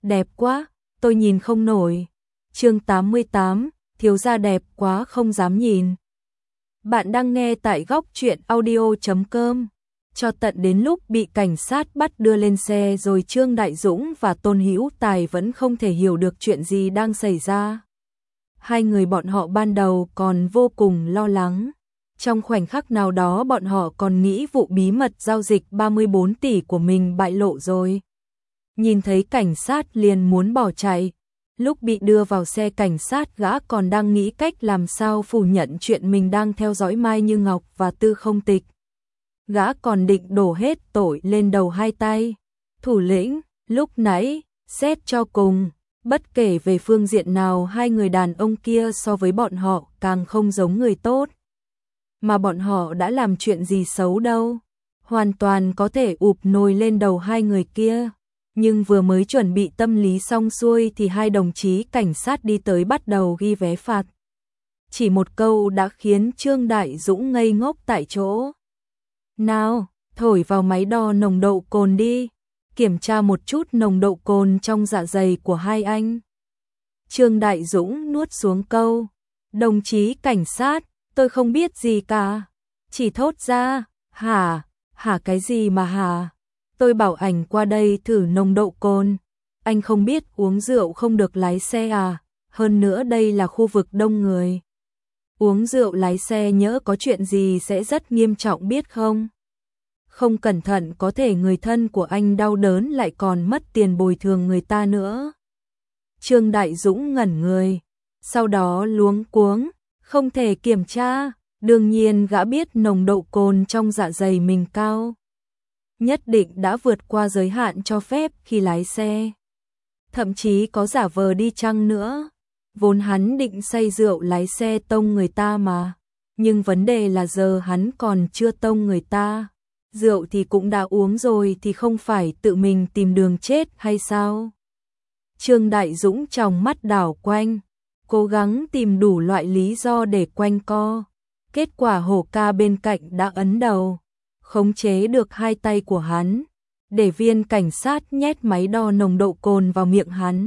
Đẹp quá, tôi nhìn không nổi. Chương 88, thiếu gia đẹp quá không dám nhìn. Bạn đang nghe tại góc truyện audio.com. Cho tận đến lúc bị cảnh sát bắt đưa lên xe rồi Trương Đại Dũng và Tôn Hữu Tài vẫn không thể hiểu được chuyện gì đang xảy ra. Hai người bọn họ ban đầu còn vô cùng lo lắng. Trong khoảnh khắc nào đó bọn họ còn nghĩ vụ bí mật giao dịch 34 tỷ của mình bại lộ rồi. Nhìn thấy cảnh sát liền muốn bỏ chạy. Lúc bị đưa vào xe cảnh sát gã còn đang nghĩ cách làm sao phủ nhận chuyện mình đang theo dõi Mai Như Ngọc và Tư Không Tịch. Gã còn định đổ hết tội lên đầu hai tay. Thủ lĩnh, lúc nãy, xét cho cùng, bất kể về phương diện nào hai người đàn ông kia so với bọn họ càng không giống người tốt. Mà bọn họ đã làm chuyện gì xấu đâu, hoàn toàn có thể ụp nồi lên đầu hai người kia. Nhưng vừa mới chuẩn bị tâm lý xong xuôi thì hai đồng chí cảnh sát đi tới bắt đầu ghi vé phạt. Chỉ một câu đã khiến Trương Đại Dũng ngây ngốc tại chỗ. Nào, thổi vào máy đo nồng độ cồn đi, kiểm tra một chút nồng độ cồn trong dạ dày của hai anh. Trương Đại Dũng nuốt xuống câu, đồng chí cảnh sát, tôi không biết gì cả. Chỉ thốt ra, hả cái gì mà hả? Tôi bảo ảnh qua đây thử nồng độ cồn. Anh không biết uống rượu không được lái xe à? Hơn nữa đây là khu vực đông người. Uống rượu lái xe nhỡ có chuyện gì sẽ rất nghiêm trọng biết không? Không cẩn thận có thể người thân của anh đau đớn lại còn mất tiền bồi thường người ta nữa. Trương Đại Dũng ngẩn người, sau đó luống cuống, không thể kiểm tra. Đương nhiên gã biết nồng độ cồn trong dạ dày mình cao. Nhất định đã vượt qua giới hạn cho phép khi lái xe. Thậm chí có giả vờ đi chăng nữa. Vốn hắn định say rượu lái xe tông người ta mà. Nhưng vấn đề là giờ hắn còn chưa tông người ta. Rượu thì cũng đã uống rồi thì không phải tự mình tìm đường chết hay sao? Trương Đại Dũng trong mắt đảo quanh, cố gắng tìm đủ loại lý do để quanh co. Kết quả Hổ Ca bên cạnh đã ấn đầu, khống chế được hai tay của hắn, để viên cảnh sát nhét máy đo nồng độ cồn vào miệng hắn.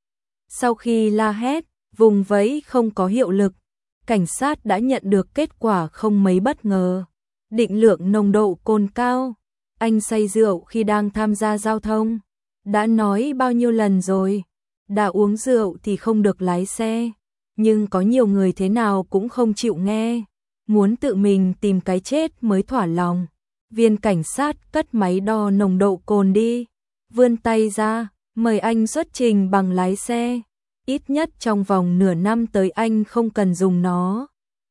Sau khi la hét, vùng vẫy không có hiệu lực, cảnh sát đã nhận được kết quả không mấy bất ngờ. Định lượng nồng độ cồn cao, anh say rượu khi đang tham gia giao thông. Đã nói bao nhiêu lần rồi, đã uống rượu thì không được lái xe. Nhưng có nhiều người thế nào cũng không chịu nghe, muốn tự mình tìm cái chết mới thỏa lòng. Viên cảnh sát cất máy đo nồng độ cồn đi, vươn tay ra, mời anh xuất trình bằng lái xe. Ít nhất trong vòng nửa năm tới anh không cần dùng nó.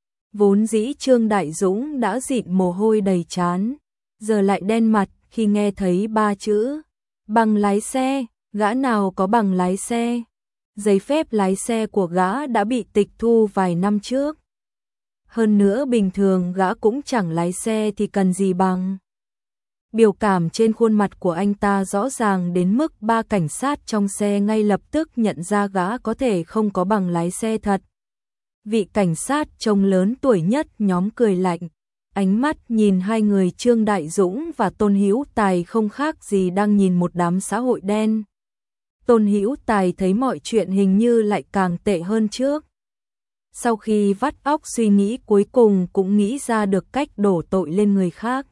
Vốn dĩ Trương Đại Dũng đã dịn mồ hôi đầy trán, giờ lại đen mặt khi nghe thấy ba chữ bằng lái xe. Gã nào có bằng lái xe? Giấy phép lái xe của gã đã bị tịch thu vài năm trước. Hơn nữa bình thường gã cũng chẳng lái xe thì cần gì bằng. Biểu cảm trên khuôn mặt của anh ta rõ ràng đến mức ba cảnh sát trong xe ngay lập tức nhận ra gã có thể không có bằng lái xe thật. Vị cảnh sát trông lớn tuổi nhất nhóm cười lạnh, ánh mắt nhìn hai người Trương Đại Dũng và Tôn Hữu Tài không khác gì đang nhìn một đám xã hội đen. Tôn Hữu Tài thấy mọi chuyện hình như lại càng tệ hơn trước. Sau khi vắt óc suy nghĩ cuối cùng cũng nghĩ ra được cách đổ tội lên người khác.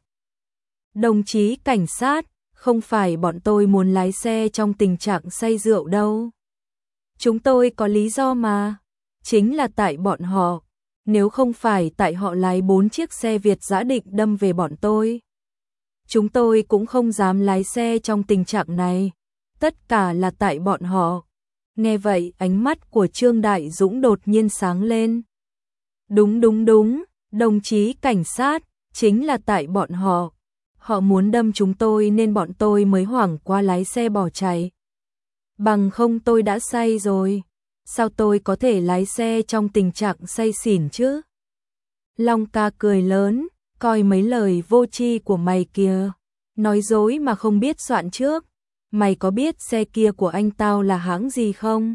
Đồng chí cảnh sát, không phải bọn tôi muốn lái xe trong tình trạng say rượu đâu. Chúng tôi có lý do mà. Chính là tại bọn họ. Nếu không phải tại họ lái 4 chiếc xe Việt giã định đâm về bọn tôi, chúng tôi cũng không dám lái xe trong tình trạng này. Tất cả là tại bọn họ. Nghe vậy ánh mắt của Trương Đại Dũng đột nhiên sáng lên. Đúng, đồng chí cảnh sát, chính là tại bọn họ. Họ muốn đâm chúng tôi nên bọn tôi mới hoảng qua lái xe bỏ chạy. Bằng không tôi đã say rồi. Sao tôi có thể lái xe trong tình trạng say xỉn chứ? Long Ca cười lớn, coi mấy lời vô tri của mày kìa. Nói dối mà không biết soạn trước. Mày có biết xe kia của anh tao là hãng gì không?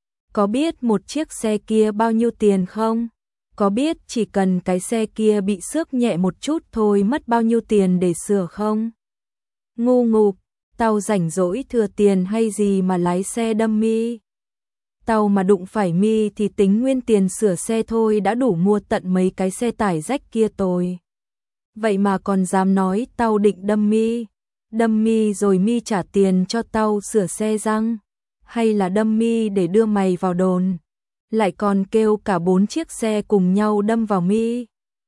Có biết một chiếc xe kia bao nhiêu tiền không? Có biết chỉ cần cái xe kia bị xước nhẹ một chút thôi mất bao nhiêu tiền để sửa không? Ngu ngục, Tao rảnh rỗi thừa tiền hay gì mà lái xe đâm mi. Tao mà đụng phải mi thì tính nguyên tiền sửa xe thôi đã đủ mua tận mấy cái xe tải rách kia tôi. Vậy mà còn dám nói tao định đâm mi. Đâm mi rồi mi trả tiền cho tao sửa xe răng. Hay là đâm mi để đưa mày vào đồn. Lại còn kêu cả 4 chiếc xe cùng nhau đâm vào mi.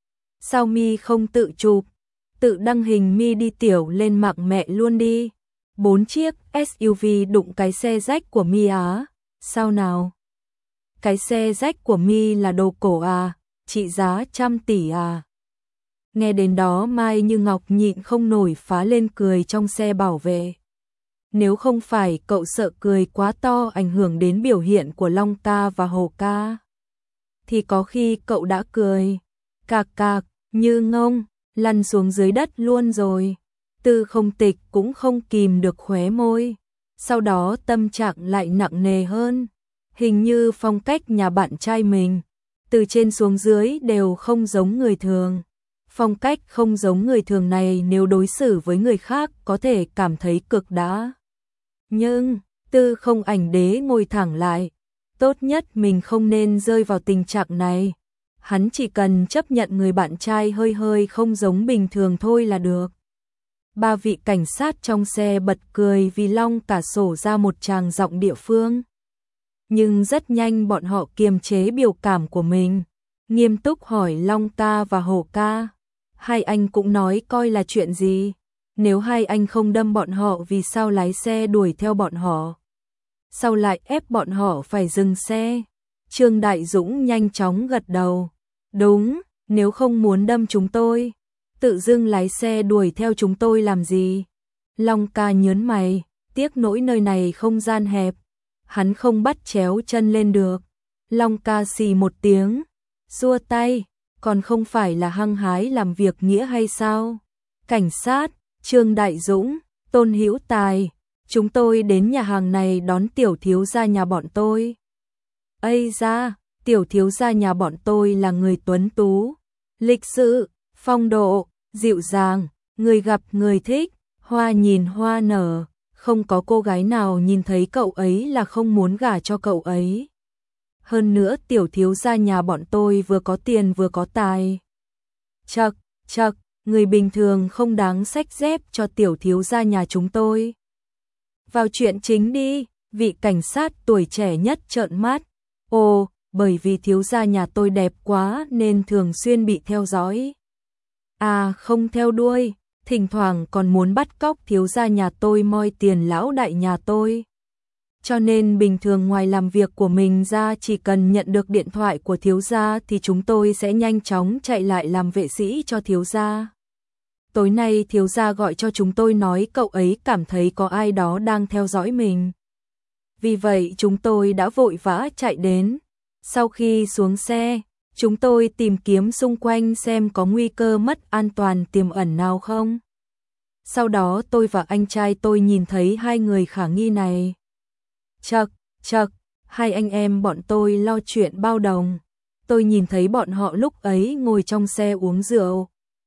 Sao mi không tự chụp, tự đăng hình mi đi tiểu lên mạng mẹ luôn đi. 4 chiếc SUV đụng cái xe rách của mi á, sao nào? Cái xe rách của mi là đồ cổ à, trị giá 100 tỷ à? Nghe đến đó Mai Như Ngọc nhịn không nổi phá lên cười trong xe bảo vệ. Nếu không phải cậu sợ cười quá to ảnh hưởng đến biểu hiện của Long ca và Hồ ca, thì có khi cậu đã cười cạc cạc như ngông, lăn xuống dưới đất luôn rồi. Tư Không Tịch cũng không kìm được khóe môi, sau đó tâm trạng lại nặng nề hơn. Hình như phong cách nhà bạn trai mình, từ trên xuống dưới đều không giống người thường. Phong cách không giống người thường này nếu đối xử với người khác có thể cảm thấy cực đã. Nhưng, Tư Không Ảnh Đế ngồi thẳng lại. Tốt nhất mình không nên rơi vào tình trạng này. Hắn chỉ cần chấp nhận người bạn trai hơi hơi không giống bình thường thôi là được. 3 vị cảnh sát trong xe bật cười vì Long cả sổ ra một tràng giọng địa phương. Nhưng rất nhanh bọn họ kiềm chế biểu cảm của mình, nghiêm túc hỏi Long ca và Hổ ca. Hai anh cũng nói coi là chuyện gì? Nếu hai anh không đâm bọn họ vì sao lái xe đuổi theo bọn họ? Sao lại ép bọn họ phải dừng xe? Trương Đại Dũng nhanh chóng gật đầu. Đúng, nếu không muốn đâm chúng tôi, tự dưng lái xe đuổi theo chúng tôi làm gì? Long ca nhớn mày, tiếc nỗi nơi này không gian hẹp, hắn không bắt chéo chân lên được. Long ca xì một tiếng, xua tay, còn không phải là hăng hái làm việc nghĩa hay sao? Cảnh sát, Trương Đại Dũng, Tôn Hữu Tài, chúng tôi đến nhà hàng này đón tiểu thiếu gia nhà bọn tôi. Ây da, tiểu thiếu gia nhà bọn tôi là người tuấn tú, lịch sự, phong độ, dịu dàng, người gặp người thích, hoa nhìn hoa nở, không có cô gái nào nhìn thấy cậu ấy là không muốn gả cho cậu ấy. Hơn nữa tiểu thiếu gia nhà bọn tôi vừa có tiền vừa có tài. Chậc, chậc, người bình thường không đáng xách dép cho tiểu thiếu gia nhà chúng tôi. Vào chuyện chính đi, vị cảnh sát tuổi trẻ nhất trợn mắt. Ồ, bởi vì thiếu gia nhà tôi đẹp quá nên thường xuyên bị theo dõi. À không theo đuôi, thỉnh thoảng còn muốn bắt cóc thiếu gia nhà tôi moi tiền lão đại nhà tôi. Cho nên bình thường ngoài làm việc của mình ra chỉ cần nhận được điện thoại của thiếu gia thì chúng tôi sẽ nhanh chóng chạy lại làm vệ sĩ cho thiếu gia. Tối nay thiếu gia gọi cho chúng tôi nói cậu ấy cảm thấy có ai đó đang theo dõi mình. Vì vậy chúng tôi đã vội vã chạy đến. Sau khi xuống xe, chúng tôi tìm kiếm xung quanh xem có nguy cơ mất an toàn tiềm ẩn nào không. Sau đó tôi và anh trai tôi nhìn thấy hai người khả nghi này. Chậc, chậc, hai anh em bọn tôi lo chuyện bao đồng. Tôi nhìn thấy bọn họ lúc ấy ngồi trong xe uống rượu,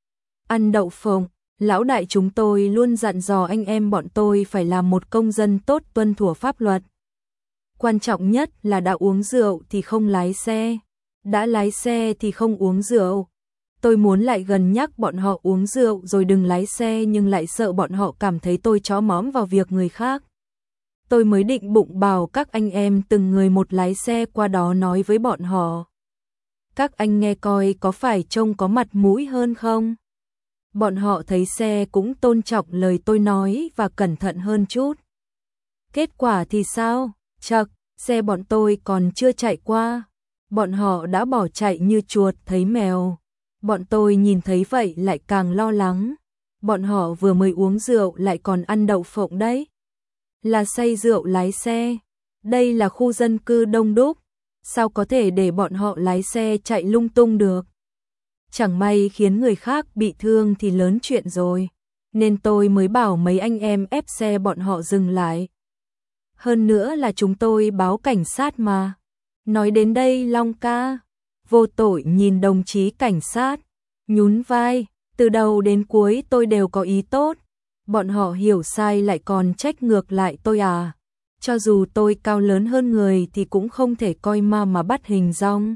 ăn đậu phộng. Lão đại chúng tôi luôn dặn dò anh em bọn tôi phải làm một công dân tốt tuân thủ pháp luật. Quan trọng nhất là đã uống rượu thì không lái xe, đã lái xe thì không uống rượu. Tôi muốn lại gần nhắc bọn họ uống rượu rồi đừng lái xe nhưng lại sợ bọn họ cảm thấy tôi chó móm vào việc người khác. Tôi mới định bụng bảo các anh em từng người một lái xe qua đó nói với bọn họ. Các anh nghe coi có phải trông có mặt mũi hơn không? Bọn họ thấy xe cũng tôn trọng lời tôi nói và cẩn thận hơn chút. Kết quả thì sao? Chậc, xe bọn tôi còn chưa chạy qua. Bọn họ đã bỏ chạy như chuột thấy mèo. Bọn tôi nhìn thấy vậy lại càng lo lắng. Bọn họ vừa mới uống rượu lại còn ăn đậu phộng đấy. Là say rượu lái xe. Đây là khu dân cư đông đúc. Sao có thể để bọn họ lái xe chạy lung tung được? Chẳng may khiến người khác bị thương thì lớn chuyện rồi. Nên tôi mới bảo mấy anh em ép xe bọn họ dừng lại. Hơn nữa là chúng tôi báo cảnh sát mà. Nói đến đây Long ca vô tội nhìn đồng chí cảnh sát, nhún vai, từ đầu đến cuối tôi đều có ý tốt. Bọn họ hiểu sai lại còn trách ngược lại tôi à? Cho dù tôi cao lớn hơn người thì cũng không thể coi ma mà bắt hình dong.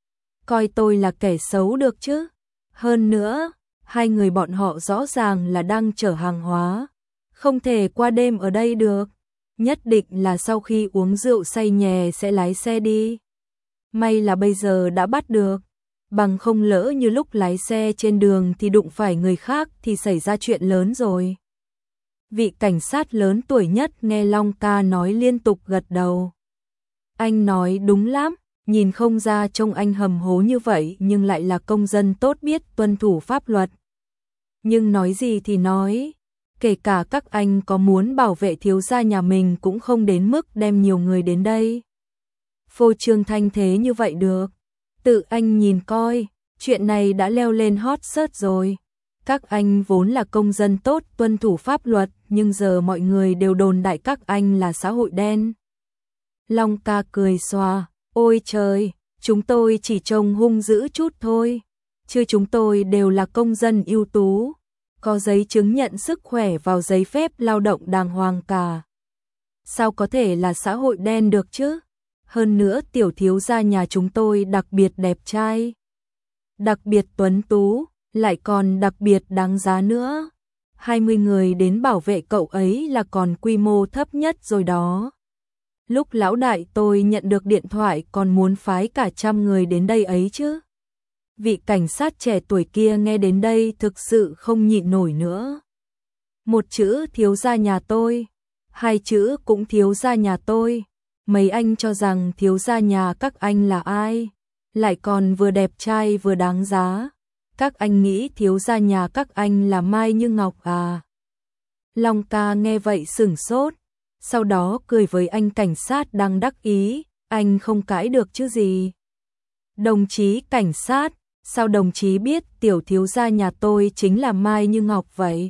Coi tôi là kẻ xấu được chứ? Hơn nữa, hai người bọn họ rõ ràng là đang chở hàng hóa, không thể qua đêm ở đây được. Nhất định là sau khi uống rượu say nhè sẽ lái xe đi. May là bây giờ đã bắt được, bằng không lỡ như lúc lái xe trên đường thì đụng phải người khác thì xảy ra chuyện lớn rồi. Vị cảnh sát lớn tuổi nhất nghe Long Ca nói liên tục gật đầu. Anh nói đúng lắm, nhìn không ra trông anh hầm hố như vậy nhưng lại là công dân tốt biết tuân thủ pháp luật. Nhưng nói gì thì nói, kể cả các anh có muốn bảo vệ thiếu gia nhà mình cũng không đến mức đem nhiều người đến đây. Phô trương thanh thế như vậy được. Tự anh nhìn coi, chuyện này đã leo lên hot search rồi. Các anh vốn là công dân tốt tuân thủ pháp luật nhưng giờ mọi người đều đồn đại các anh là xã hội đen. Long Ca cười xòa, ôi trời, chúng tôi chỉ trông hung dữ chút thôi. Chứ chúng tôi đều là công dân ưu tú, có giấy chứng nhận sức khỏe vào giấy phép lao động đàng hoàng cả. Sao có thể là xã hội đen được chứ? Hơn nữa tiểu thiếu gia nhà chúng tôi đặc biệt đẹp trai, đặc biệt tuấn tú, lại còn đặc biệt đáng giá nữa. 20 người đến bảo vệ cậu ấy là còn quy mô thấp nhất rồi đó. Lúc lão đại tôi nhận được điện thoại còn muốn phái cả 100 người đến đây ấy chứ. Vị cảnh sát trẻ tuổi kia nghe đến đây thực sự không nhịn nổi nữa. Một chữ thiếu gia nhà tôi, hai chữ cũng thiếu gia nhà tôi. Mấy anh cho rằng thiếu gia nhà các anh là ai? Lại còn vừa đẹp trai vừa đáng giá. Các anh nghĩ thiếu gia nhà các anh là Mai Như Ngọc à? Long Ca nghe vậy sửng sốt, sau đó cười với anh cảnh sát đang đắc ý, anh không cãi được chứ gì. Đồng chí cảnh sát, sao đồng chí biết tiểu thiếu gia nhà tôi chính là Mai Như Ngọc vậy?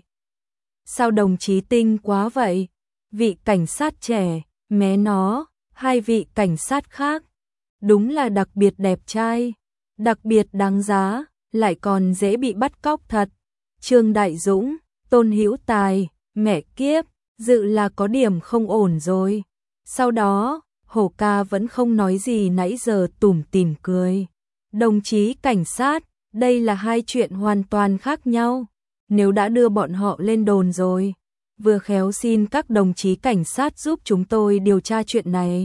Sao đồng chí tinh quá vậy? Vị cảnh sát trẻ, mé nó, hai vị cảnh sát khác, đúng là đặc biệt đẹp trai, đặc biệt đáng giá, lại còn dễ bị bắt cóc thật. Trương Đại Dũng, Tôn Hữu Tài, mẹ kiếp, dự là có điểm không ổn rồi. Sau đó, Hổ Ca vẫn không nói gì nãy giờ tủm tỉm cười. Đồng chí cảnh sát, đây là hai chuyện hoàn toàn khác nhau. Nếu đã đưa bọn họ lên đồn rồi, vừa khéo xin các đồng chí cảnh sát giúp chúng tôi điều tra chuyện này.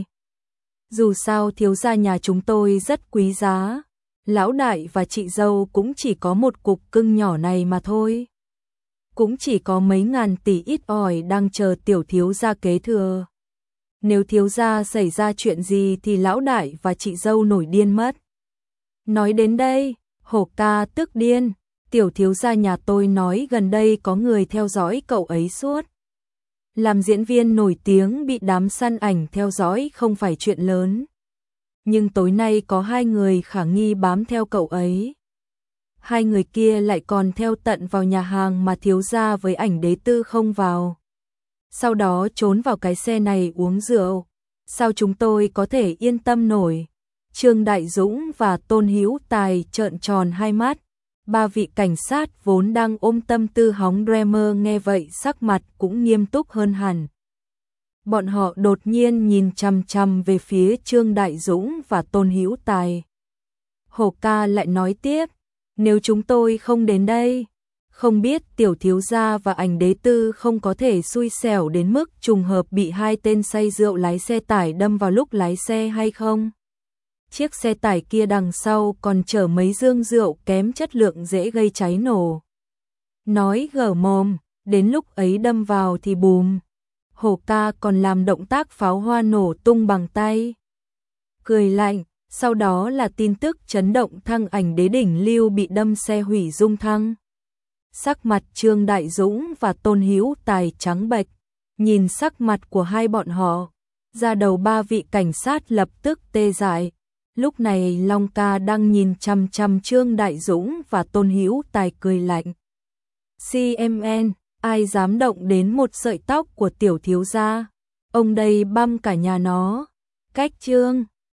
Dù sao thiếu gia nhà chúng tôi rất quý giá, lão đại và chị dâu cũng chỉ có một cục cưng nhỏ này mà thôi. Cũng chỉ có mấy ngàn tỷ ít ỏi đang chờ tiểu thiếu gia kế thừa. Nếu thiếu gia xảy ra chuyện gì thì lão đại và chị dâu nổi điên mất. Nói đến đây, Hổ Ca tức điên, tiểu thiếu gia nhà tôi nói gần đây có người theo dõi cậu ấy suốt. Làm diễn viên nổi tiếng bị đám săn ảnh theo dõi không phải chuyện lớn. Nhưng tối nay có hai người khả nghi bám theo cậu ấy. Hai người kia lại còn theo tận vào nhà hàng mà thiếu gia với ảnh đế tư không vào. Sau đó trốn vào cái xe này uống rượu. Sao chúng tôi có thể yên tâm nổi? Trương Đại Dũng và Tôn Hữu Tài trợn tròn hai mắt. Ba vị cảnh sát vốn đang ôm tâm tư hóng drama nghe vậy sắc mặt cũng nghiêm túc hơn hẳn. Bọn họ đột nhiên nhìn chằm chằm về phía Trương Đại Dũng và Tôn Hữu Tài. Hổ Ca lại nói tiếp, nếu chúng tôi không đến đây, không biết tiểu thiếu gia và ảnh đế tư không có thể xui xẻo đến mức trùng hợp bị hai tên say rượu lái xe tải đâm vào lúc lái xe hay không? Chiếc xe tải kia đằng sau còn chở mấy dương rượu kém chất lượng dễ gây cháy nổ. Nói gở mồm, đến lúc ấy đâm vào thì bùm. Hổ Ca còn làm động tác pháo hoa nổ tung bằng tay. Cười lạnh, sau đó là tin tức chấn động thăng ảnh đế đỉnh lưu bị đâm xe hủy dung thăng. Sắc mặt Trương Đại Dũng và Tôn Hữu Tài trắng bệch, nhìn sắc mặt của hai bọn họ, da đầu ba vị cảnh sát lập tức tê dại. Lúc này Long Ca đang nhìn chằm chằm Trương Đại Dũng và Tôn Hữu Tài cười lạnh. CMN, ai dám động đến một sợi tóc của tiểu thiếu gia, ông đây băm cả nhà nó. Cách Trương